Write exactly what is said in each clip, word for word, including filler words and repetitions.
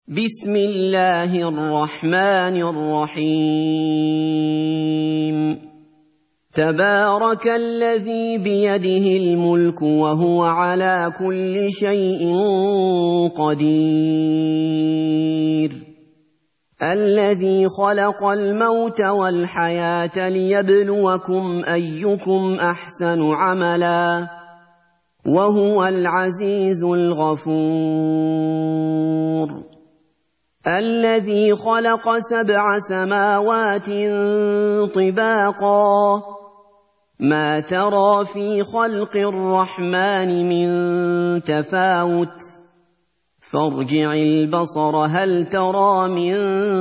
بسم الله الرحمن الرحيم تبارك الذي بيده الملك وهو على كل شيء قدير الذي خلق الموت والحياة ليبلوكم أيكم أحسن عملا وهو العزيز الغفور الذي خلق سبع سماوات طباقا ما ترى في خلق الرحمن من تفاوت فارجع البصر هل ترى من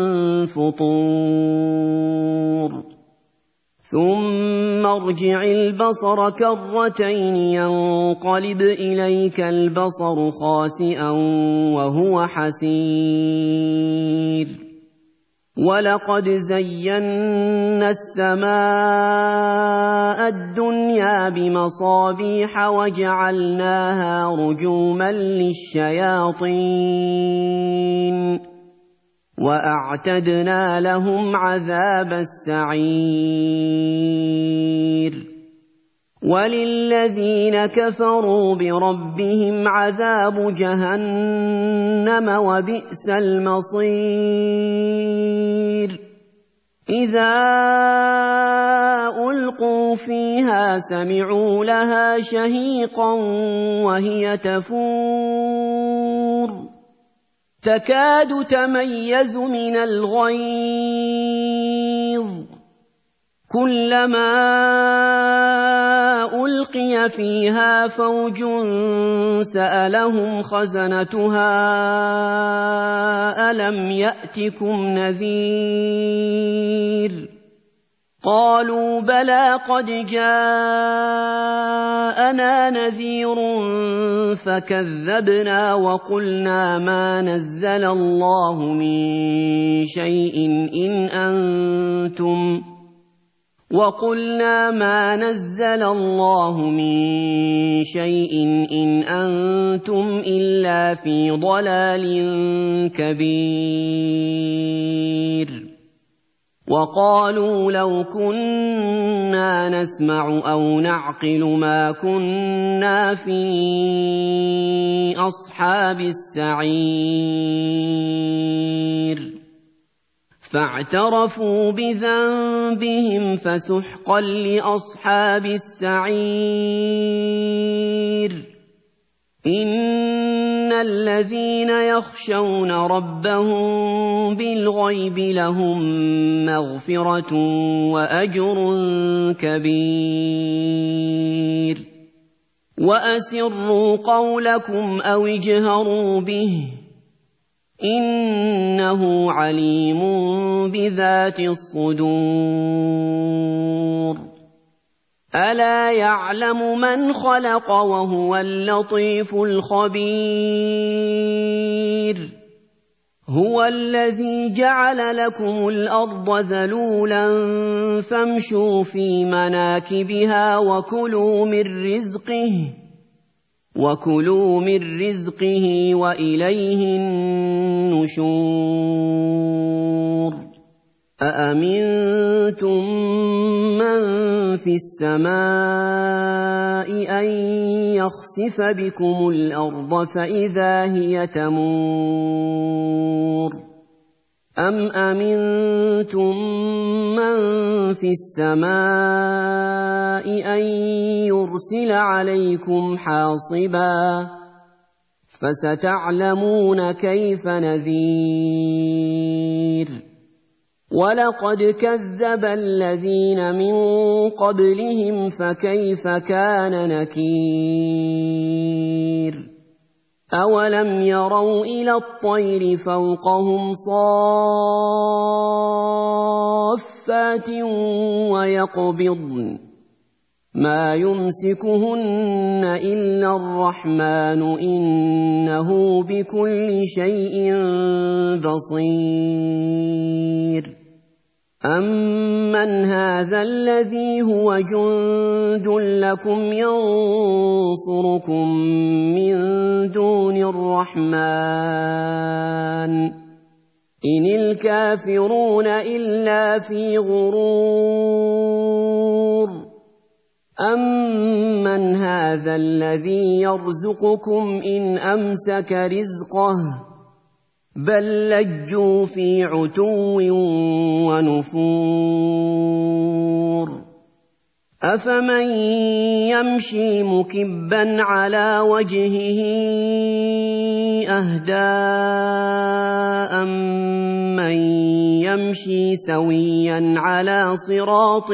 فطور ثم ارجع البصر كرتين ينقلب إليك البصر خاسئا وهو حسير ولقد زينا السماء الدنيا بمصابيح وجعلناها رجوما للشياطين وأعتدنا لهم عذاب السعير وللذين كفروا بربهم عذاب جهنم وبئس المصير إذا ألقوا فيها سمعوا لها شهيقا وهي تفور تكاد تميز من الغيظ كلما ألقي فيها فوج سألهم خزنتها ألم يأتكم نذير قالوا بلى قد جاءنا نذير فكذبنا وقلنا ما نزل الله من شيء إن أنتم وقلنا ما نزل الله من شيء إن أنتم إلا في ضلال كبير وقالوا لو كنا نسمع أو نعقل ما كنا في أصحاب السعير فاعترفوا بذنبهم فسحقا لأصحاب السعير إن الذين يخشون ربهم بالغيب لهم مغفرة وأجر كبير وأسروا قولكم أو اجهروا به إنه عليم بذات الصدور ألا يعلم من خلق وهو اللطيف الخبير هو الذي جعل لكم الأرض ذلولا فامشوا في مناكبها وكلوا من رزقه وكلوا من رزقه وإليه النشور أأمنتم من في السماء أن يخسف بكم الأرض فإذا هي تمور أم أمنتم من في السماء أن يرسل عليكم حاصبا فستعلمون كيف نذير ولقد كذب الذين من قبلهم فكيف كان نكير أولم يروا إلى الطير فوقهم صافات ويقبضن ما يمسكهن إلا الرحمن إنه بكل شيء بصير أَمَّنْ هَٰذَا الَّذِي هُوَ جُندٌ لَّكُمْ يَنصُرُكُم مِّن دُونِ الرَّحْمَٰنِ ۚ إِنِ الْكَافِرُونَ إِلَّا فِي غُرُورٍ أَمَّنْ هَٰذَا الَّذِي يَرْزُقُكُمْ إِنْ أَمْسَكَ رِزْقَهُ بَل لَّجُّوا فِي عُتُوٍّ وَنُفُورٍ أَفَمَن يَمْشِي مُكِبًّا عَلَىٰ وَجْهِهِ أَهْدَىٰ أَمَّن يَمْشِي سَوِيًّا عَلَىٰ صِرَاطٍ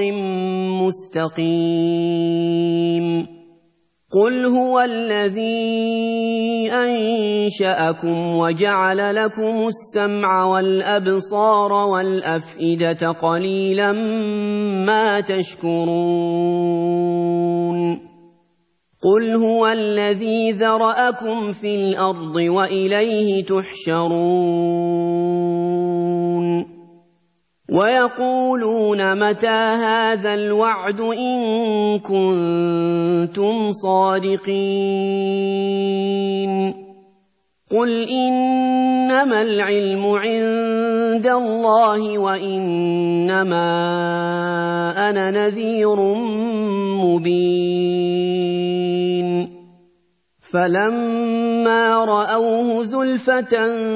مُّسْتَقِيمٍ قُلْ هُوَ الَّذِي أَنشَأَكُمْ وَجَعَلَ لَكُمُ السَّمْعَ وَالْأَبْصَارَ وَالْأَفْئِدَةَ قَلِيلًا مَّا تَشْكُرُونَ قُلْ هُوَ الَّذِي ذَرَأَكُمْ فِي الْأَرْضِ وَإِلَيْهِ تُحْشَرُونَ وَيَقُولُونَ مَتَىٰ هَٰذَا الْوَعْدُ إِن كُنتُمْ صَادِقِينَ قُلْ إِنَّمَا الْعِلْمُ عِندَ اللَّهِ وَإِنَّمَا أَنَا نَذِيرٌ مُّبِينٌ فَلَمَّا رَأَوْهُ زُلْفَةً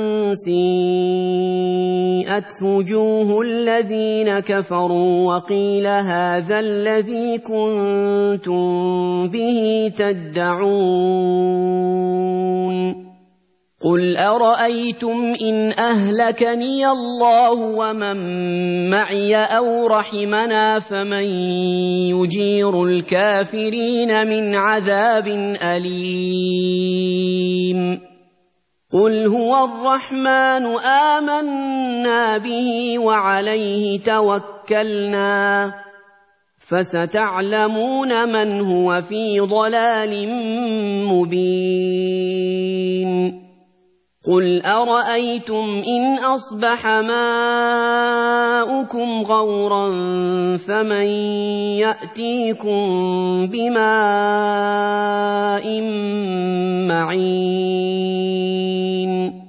سِيئَتْ وُجُوهُ الَّذِينَ كَفَرُوا وَقِيلَ هَٰذَا الَّذِي كُنتُم بِهِ تَدَّعُونَ قُلْ أَرَأَيْتُمْ إِنْ أَهْلَكَنِيَ اللَّهُ وَمَن مَّعِيَ أَوْ رَحِمَنَا فَمَن يُجِيرُ الْكَافِرِينَ مِنْ عَذَابٍ أَلِيمٍ قُلْ هُوَ الرَّحْمَٰنُ آمَنَّا بِهِ وَعَلَيْهِ تَوَكَّلْنَا فَسَتَعْلَمُونَ مَنْ هُوَ فِي ضَلَالٍ مُّبِينٍ قُلْ أَرَأَيْتُمْ إِنْ أَصْبَحَ مَاؤُكُمْ غَوْرًا فَمَن يَأْتِيكُم بِمَاءٍ مَّعِينٍ